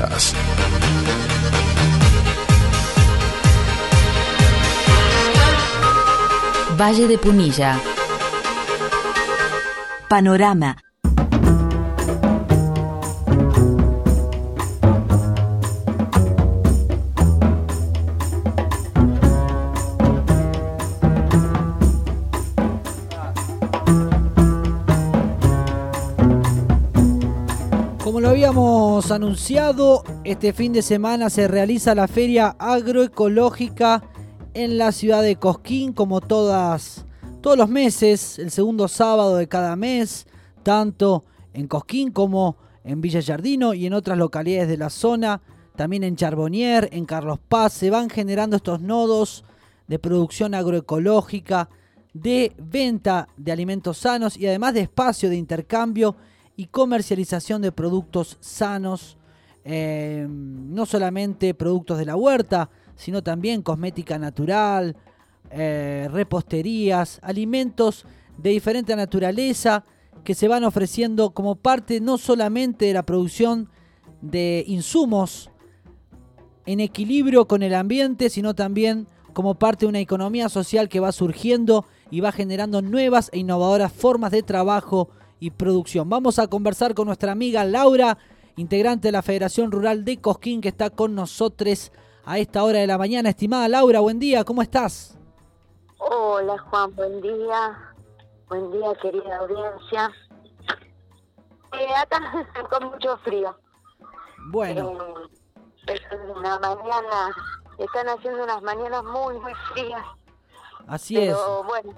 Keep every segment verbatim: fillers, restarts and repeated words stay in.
Noticias. Valle de Punilla. Panorama. Como lo habíamos anunciado, este fin de semana se realiza la Feria Agroecológica en la ciudad de Cosquín, como todas, todos los meses, el segundo sábado de cada mes, tanto en Cosquín como en Villa Giardino y en otras localidades de la zona, también en Charbonnier, en Carlos Paz, se van generando estos nodos de producción agroecológica, de venta de alimentos sanos y además de espacio de intercambio y comercialización de productos sanos, eh, no solamente productos de la huerta, sino también cosmética natural, eh, reposterías, alimentos de diferente naturaleza que se van ofreciendo como parte no solamente de la producción de insumos en equilibrio con el ambiente, sino también como parte de una economía social que va surgiendo y va generando nuevas e innovadoras formas de trabajo y producción. Vamos a conversar con nuestra amiga Laura, integrante de la Federación Rural de Cosquín, que está con nosotros a esta hora de la mañana. Estimada Laura, buen día, ¿cómo estás? Hola Juan, buen día. Buen día, querida audiencia. Eh, acá con mucho frío. Bueno. Eh, es una mañana, están haciendo unas mañanas muy, muy frías. Así pero, es. Pero bueno,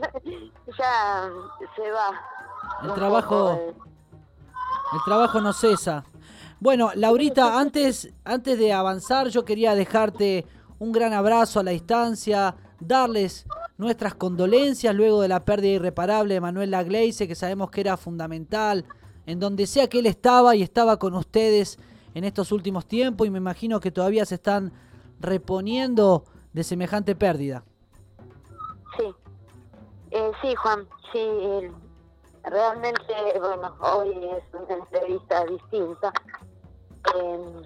ya se va. El trabajo, el trabajo no cesa. Bueno, Laurita, antes, antes de avanzar, yo quería dejarte un gran abrazo a la distancia, darles nuestras condolencias luego de la pérdida irreparable de Manuel Lagleise, que sabemos que era fundamental, en donde sea que él estaba y estaba con ustedes en estos últimos tiempos, y me imagino que todavía se están reponiendo de semejante pérdida. Sí, eh, sí Juan, sí, el... Realmente, bueno, hoy es una entrevista distinta. Eh,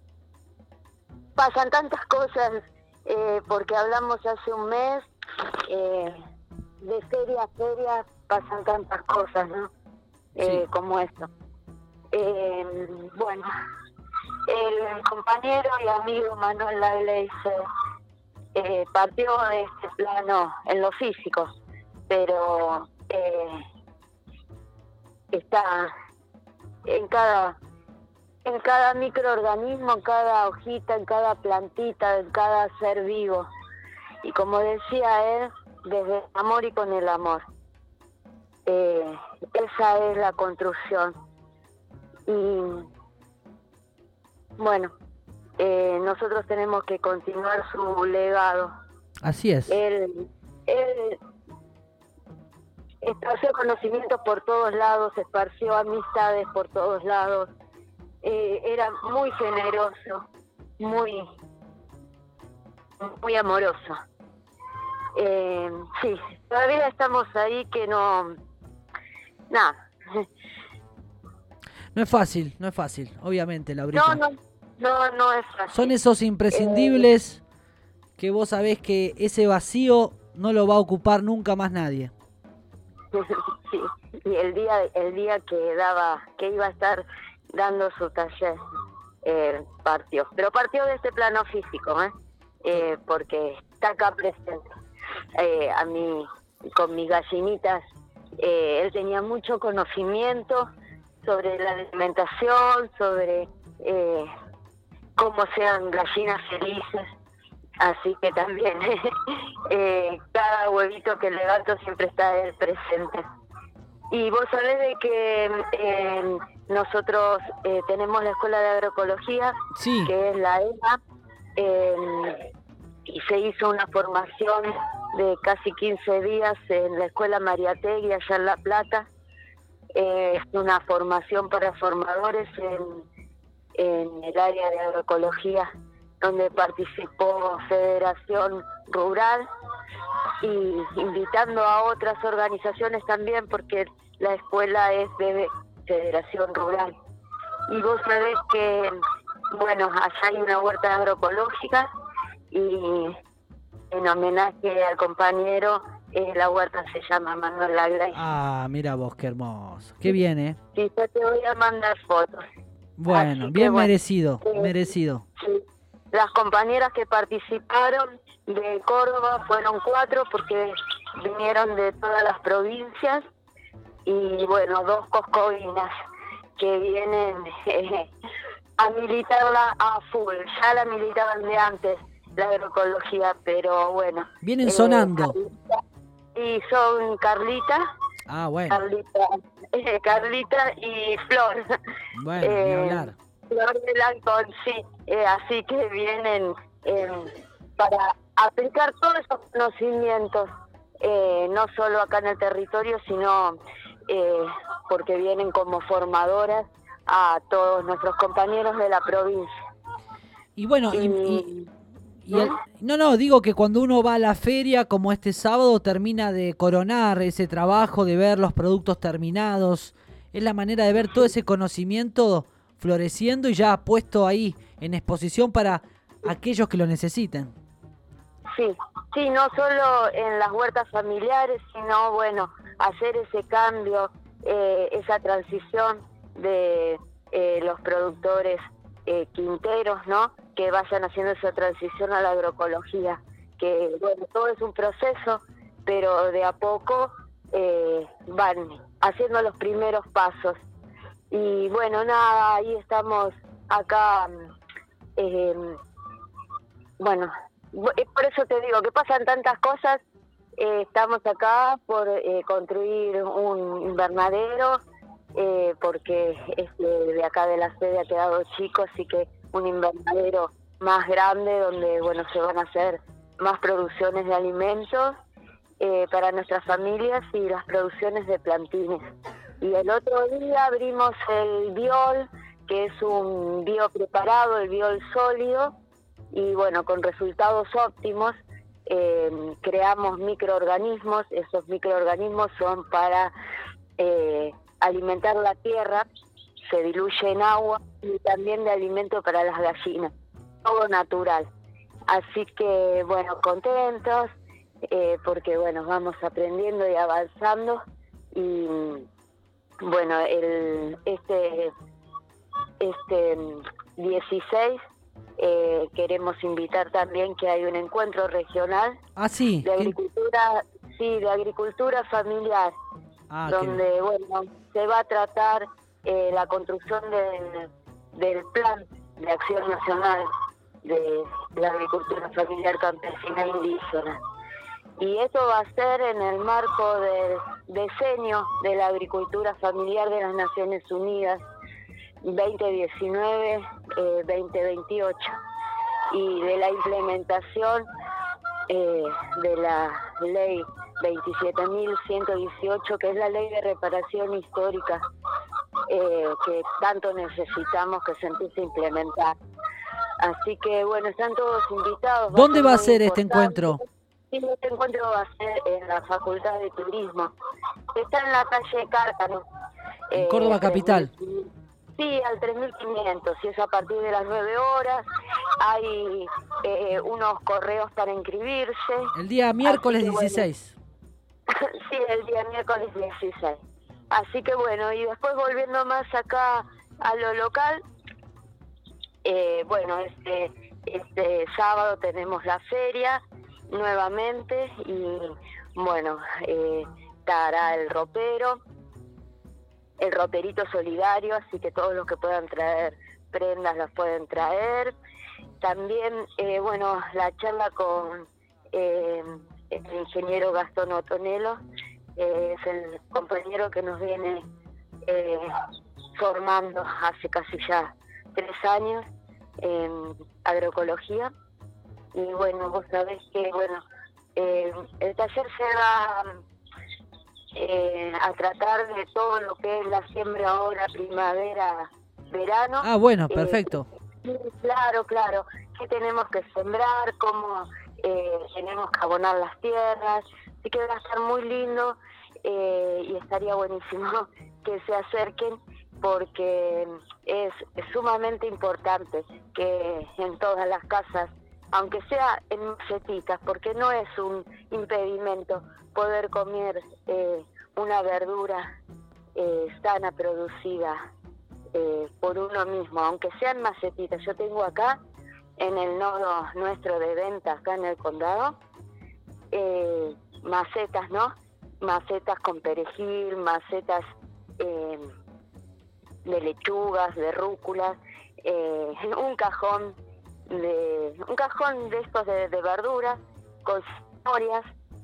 pasan tantas cosas, eh, porque hablamos hace un mes, eh, de feria a feria pasan tantas cosas, ¿no? Eh, sí. Como esto. Eh, bueno, el compañero y amigo Manuel Lagleise eh, partió de este plano en lo físico, pero... Eh, está en cada en cada microorganismo, en cada hojita, en cada plantita, en cada ser vivo. Y como decía él, desde el amor y con el amor. Eh, esa es la construcción. Y bueno, eh, nosotros tenemos que continuar su legado. Así es. Él, él esparció conocimientos por todos lados, esparció amistades por todos lados, eh, era muy generoso, muy muy amoroso. Eh, sí, todavía estamos ahí que no... Nada. No es fácil, no es fácil, obviamente, Laurita. No, no, no, no es fácil. Son esos imprescindibles eh, que vos sabés que ese vacío no lo va a ocupar nunca más nadie. Sí, y el día el día que daba que iba a estar dando su taller eh, partió, pero partió de este plano físico, ¿eh? Eh, porque está acá presente. Eh, a mí, con mis gallinitas, eh, él tenía mucho conocimiento sobre la alimentación, sobre eh, cómo sean gallinas felices. Así que también eh, cada huevito que levanto siempre está él presente. Y vos sabés de que eh, nosotros eh, tenemos la Escuela de Agroecología, sí. que es la E M A, eh, y se hizo una formación de casi quince días en la Escuela Mariategui, allá en La Plata. Eh, es una formación para formadores en, en el área de agroecología, donde participó Federación Rural y invitando a otras organizaciones también, porque la escuela es de Federación Rural. Y vos sabés que bueno, allá hay una huerta agroecológica y en homenaje al compañero, eh, la huerta se llama Manuel Lagley. Ah, mira vos, qué hermoso. Qué bien, ¿eh? Sí, yo te voy a mandar fotos. Bueno, Así bien que, bueno, merecido, eh, merecido. sí. Las compañeras que participaron de Córdoba fueron cuatro porque vinieron de todas las provincias y bueno, dos coscovinas que vienen eh, a militarla a full. Ya la militaban de antes, la agroecología, pero bueno. Vienen eh, sonando. Carlita, y son Carlita, Ah, bueno, Carlita, eh, Carlita y Flor. bueno, ni Eh, hablar. Flor del Ancón, sí, eh, así que vienen eh, para aplicar todos esos conocimientos, eh, no solo acá en el territorio, sino eh, porque vienen como formadoras a todos nuestros compañeros de la provincia. Y bueno, y, Y, y- y el- no, no, digo que cuando uno va a la feria, como este sábado, termina de coronar ese trabajo, de ver los productos terminados. Es la manera de ver todo ese conocimiento floreciendo y ya puesto ahí en exposición para aquellos que lo necesiten. sí, sí, no solo en las huertas familiares, sino, bueno, hacer ese cambio, eh, esa transición de eh, los productores eh, quinteros, ¿no? Que vayan haciendo esa transición a la agroecología, que, bueno, todo es un proceso, pero de a poco eh, van haciendo los primeros pasos. Y bueno, nada, ahí estamos acá, eh, bueno, por eso te digo que pasan tantas cosas. Eh, estamos acá por eh, construir un invernadero, eh, porque este de acá de la sede ha quedado chico, así que un invernadero más grande donde, bueno, se van a hacer más producciones de alimentos eh, para nuestras familias y las producciones de plantines. Y el otro día abrimos el biol, que es un bio preparado, el biol sólido, y bueno, con resultados óptimos. Eh, creamos microorganismos. Esos microorganismos son para eh, alimentar la tierra, se diluye en agua, y también de alimento para las gallinas, todo natural. Así que bueno, contentos, eh, porque bueno, vamos aprendiendo y avanzando. Y bueno, el este este dieciséis Eh, queremos invitar también que hay un encuentro regional Ah, sí. de agricultura, sí, de agricultura familiar, Ah, donde qué- bueno, se va a tratar eh, la construcción del, del plan de acción nacional de la agricultura familiar campesina indígena. Y eso va a ser en el marco del diseño de la agricultura familiar de las Naciones Unidas veinte diecinueve a veinte veintiocho, y de la implementación eh, de la ley veintisiete mil ciento dieciocho, que es la ley de reparación histórica, eh, que tanto necesitamos que se empiece a implementar. Así que bueno, están todos invitados. ¿Dónde va a muy ser este importante. encuentro? Sí, este encuentro va a ser en la Facultad de Turismo. Está en la calle Cárcano. En eh, Córdoba capital. tres mil Sí, al tres mil quinientos, y es a partir de las nueve horas. Hay eh, unos correos para inscribirse. El día miércoles Así que, bueno, dieciséis. sí, el día miércoles dieciséis. Así que bueno, y después volviendo más acá a lo local, eh, bueno, este, este sábado tenemos la feria nuevamente y bueno, eh, estará el ropero, el roperito solidario, así que todos los que puedan traer prendas las pueden traer. También, eh, bueno, la charla con eh, el ingeniero Gastón Otonelo, eh, es el compañero que nos viene eh, formando hace casi ya tres años en agroecología. Y bueno, vos sabés que, bueno, eh, el taller se va Eh, a tratar de todo lo que es la siembra ahora, primavera, verano. Ah, bueno, Eh, perfecto. sí, claro, claro. ¿Qué tenemos que sembrar? ¿Cómo eh, tenemos que abonar las tierras? Así que va a estar muy lindo eh, y estaría buenísimo que se acerquen porque es, es sumamente importante que en todas las casas, aunque sea en macetitas, porque no es un impedimento poder comer eh, una verdura eh, sana, producida eh, por uno mismo, aunque sean macetitas. Yo tengo acá, en el nodo nuestro de venta, acá en el condado, eh, macetas, ¿no? Macetas con perejil, macetas eh, de lechugas, de rúculas, eh, un cajón de un cajón de estos de, de verduras con zanahorias.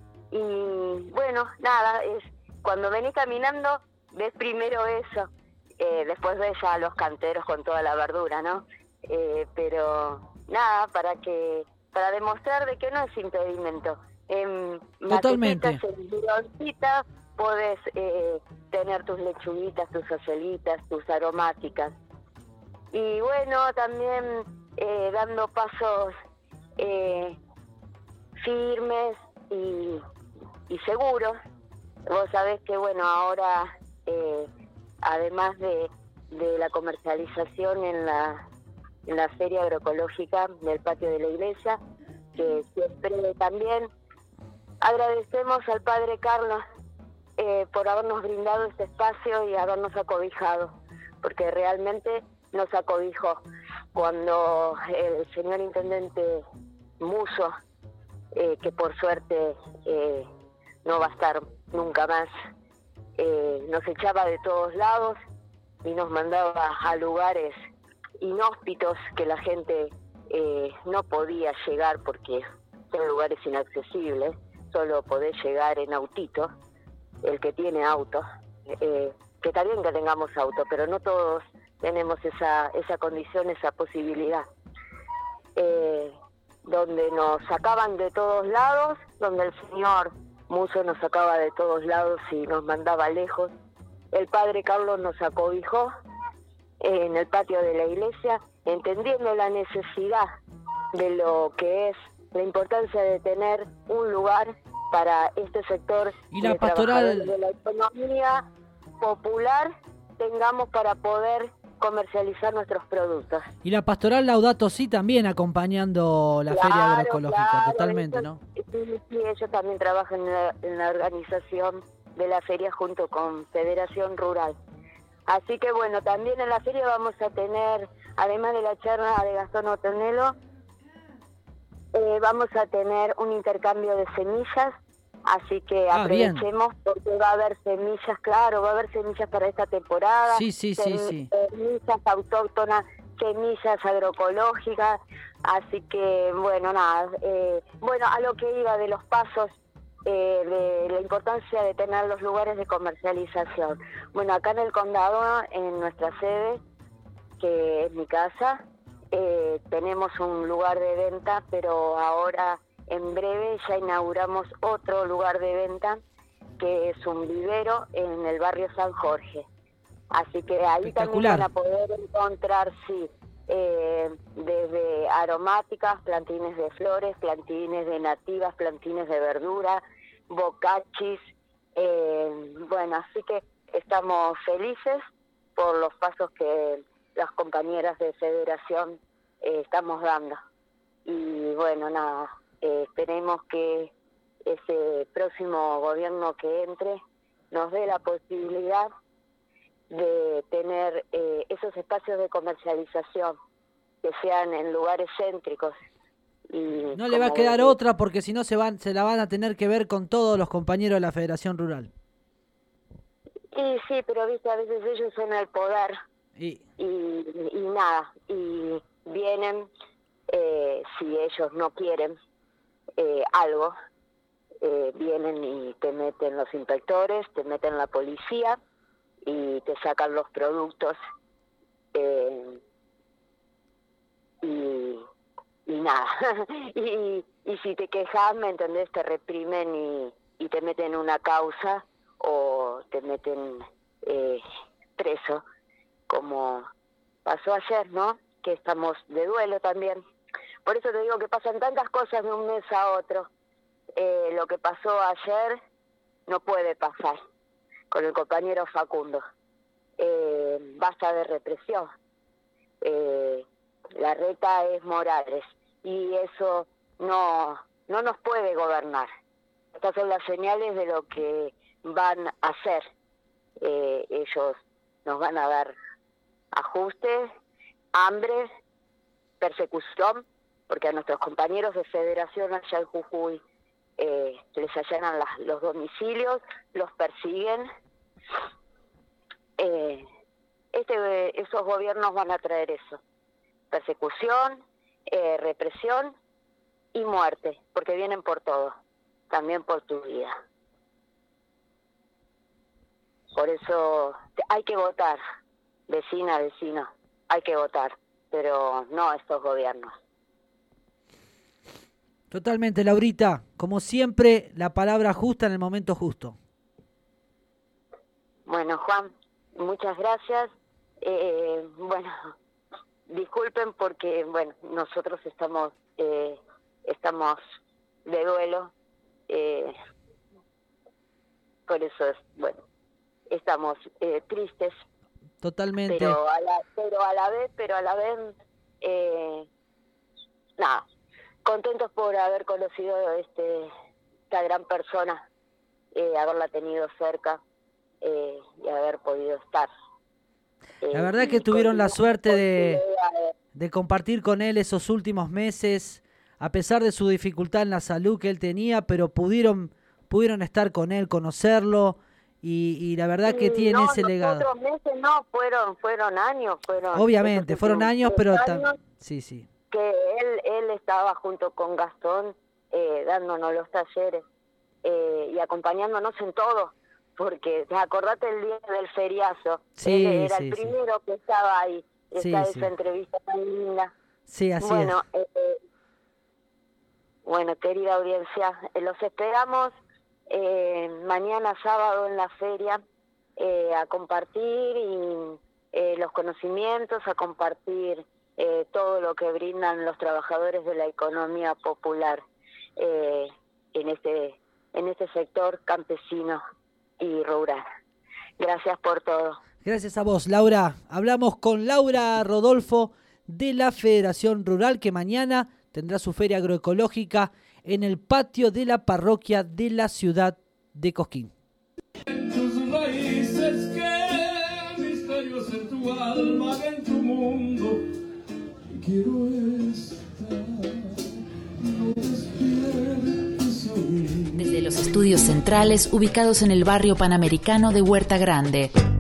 Y bueno, nada, es cuando venís caminando ves primero eso, eh, después ves ya los canteros con toda la verdura, ¿no? Eh, pero nada, para que para demostrar de que no es impedimento. En Totalmente. macetitas, en bidoncitas, podés eh, tener tus lechuguitas, tus acelitas, tus aromáticas. Y bueno, también eh, dando pasos eh, firmes y, y seguros. Vos sabés que, bueno, ahora, eh, además de, de la comercialización en la, en la Feria Agroecológica del patio de la iglesia, que siempre también agradecemos al Padre Carlos eh, por habernos brindado este espacio y habernos acobijado, porque realmente nos acobijó. Cuando el señor Intendente Musso, eh, que por suerte eh, no va a estar nunca más, eh, nos echaba de todos lados y nos mandaba a lugares inhóspitos que la gente eh, no podía llegar porque son lugares inaccesibles, solo podés llegar en autito, el que tiene auto, eh, que está bien que tengamos auto, pero no todos tenemos esa, esa condición, esa posibilidad. Eh, donde nos sacaban de todos lados, donde el señor Musso nos sacaba de todos lados y nos mandaba lejos. El Padre Carlos nos acobijó en el patio de la iglesia, entendiendo la necesidad de lo que es la importancia de tener un lugar para este sector y la de pastoral trabajadores de la economía popular, tengamos para poder comercializar nuestros productos. Y la pastoral Laudato Si también acompañando la claro, Feria Agroecológica, claro, totalmente, ellos, ¿no? Sí, sí, ellos también trabajan en la, en la organización de la feria junto con Federación Rural. Así que bueno, también en la feria vamos a tener, además de la charla de Gastón Otonelo, eh, vamos a tener un intercambio de semillas, así que ah, aprovechemos bien. Porque va a haber semillas, claro, va a haber semillas para esta temporada, sí, sí, sí, sí. semillas autóctonas, semillas agroecológicas, así que bueno, nada, eh, bueno, a lo que iba de los pasos, eh, de la importancia de tener los lugares de comercialización. Bueno, acá en el condado, en nuestra sede, que es mi casa, eh, tenemos un lugar de venta, pero ahora en breve ya inauguramos otro lugar de venta, que es un vivero en el barrio San Jorge. Así que ahí también van a poder encontrar, sí, eh, desde aromáticas, plantines de flores, plantines de nativas, plantines de verdura, bocachis, eh, bueno, así que estamos felices por los pasos que las compañeras de Federación eh, estamos dando. Y bueno, nada, eh, esperemos que ese próximo gobierno que entre nos dé la posibilidad de tener eh, esos espacios de comercialización que sean en lugares céntricos. Y no le va a quedar de... otra, porque si no se van se la van a tener que ver con todos los compañeros de la Federación Rural. Y sí, pero viste, a veces ellos son el poder y, y, y nada, y vienen, eh, si ellos no quieren eh, algo, eh, vienen y te meten los inspectores, te meten la policía y te sacan los productos, eh, y, y nada, y, y si te quejas, ¿me entendés? Te reprimen y, y te meten una causa o te meten eh, preso, como pasó ayer, ¿no? Que estamos de duelo también. Por eso te digo que pasan tantas cosas de un mes a otro. Eh, lo que pasó ayer no puede pasar con el compañero Facundo. Eh, eh, basta de represión. Eh, la reta es Morales y eso no, no nos puede gobernar. Estas son las señales de lo que van a hacer. Eh, ellos nos van a dar ajustes, hambre, persecución, porque a nuestros compañeros de Federación allá en Jujuy eh, les allanan las, los domicilios, los persiguen. Eh, este, esos gobiernos van a traer eso, persecución, eh, represión y muerte, porque vienen por todo, también por tu vida. Por eso hay que votar, vecina, vecino, hay que votar, pero no estos gobiernos. Totalmente, Laurita, como siempre, la palabra justa en el momento justo. Bueno, Juan, muchas gracias. Eh, bueno, disculpen porque, bueno, nosotros estamos eh, estamos de duelo, eh, por eso es, bueno, estamos eh, tristes. Totalmente. Pero a la, pero a la vez, pero a la vez, eh, nada, contentos por haber conocido este esta gran persona, eh, haberla tenido cerca eh, y haber podido estar. Eh, la verdad que tuvieron la suerte de, de compartir con él esos últimos meses, a pesar de su dificultad en la salud que él tenía, pero pudieron pudieron estar con él, conocerlo, y, y la verdad que tiene no, ese legado. Otros meses no, fueron fueron años, fueron. Obviamente, fueron años, pero años sí, sí. Que él él estaba junto con Gastón eh, dándonos los talleres eh, y acompañándonos en todo. Porque acordate el día del feriazo, sí, él era sí, el primero sí. que estaba ahí, sí, está sí. esa entrevista tan linda. Sí, así bueno, es. Eh, bueno, querida audiencia, eh, los esperamos eh, mañana sábado en la feria eh, a compartir y, eh, los conocimientos, a compartir eh, todo lo que brindan los trabajadores de la economía popular eh, en este en este sector campesino y rural. Gracias por todo. Gracias a vos, Laura. Hablamos con Laura Rodolfo de la Federación Rural, que mañana tendrá su feria agroecológica en el patio de la parroquia de la ciudad de Cosquín. En tus raíces, qué misterios en tu alma, en tu mundo. Quiero estar, no despiertes hoy. Desde los estudios centrales ubicados en el barrio panamericano de Huerta Grande.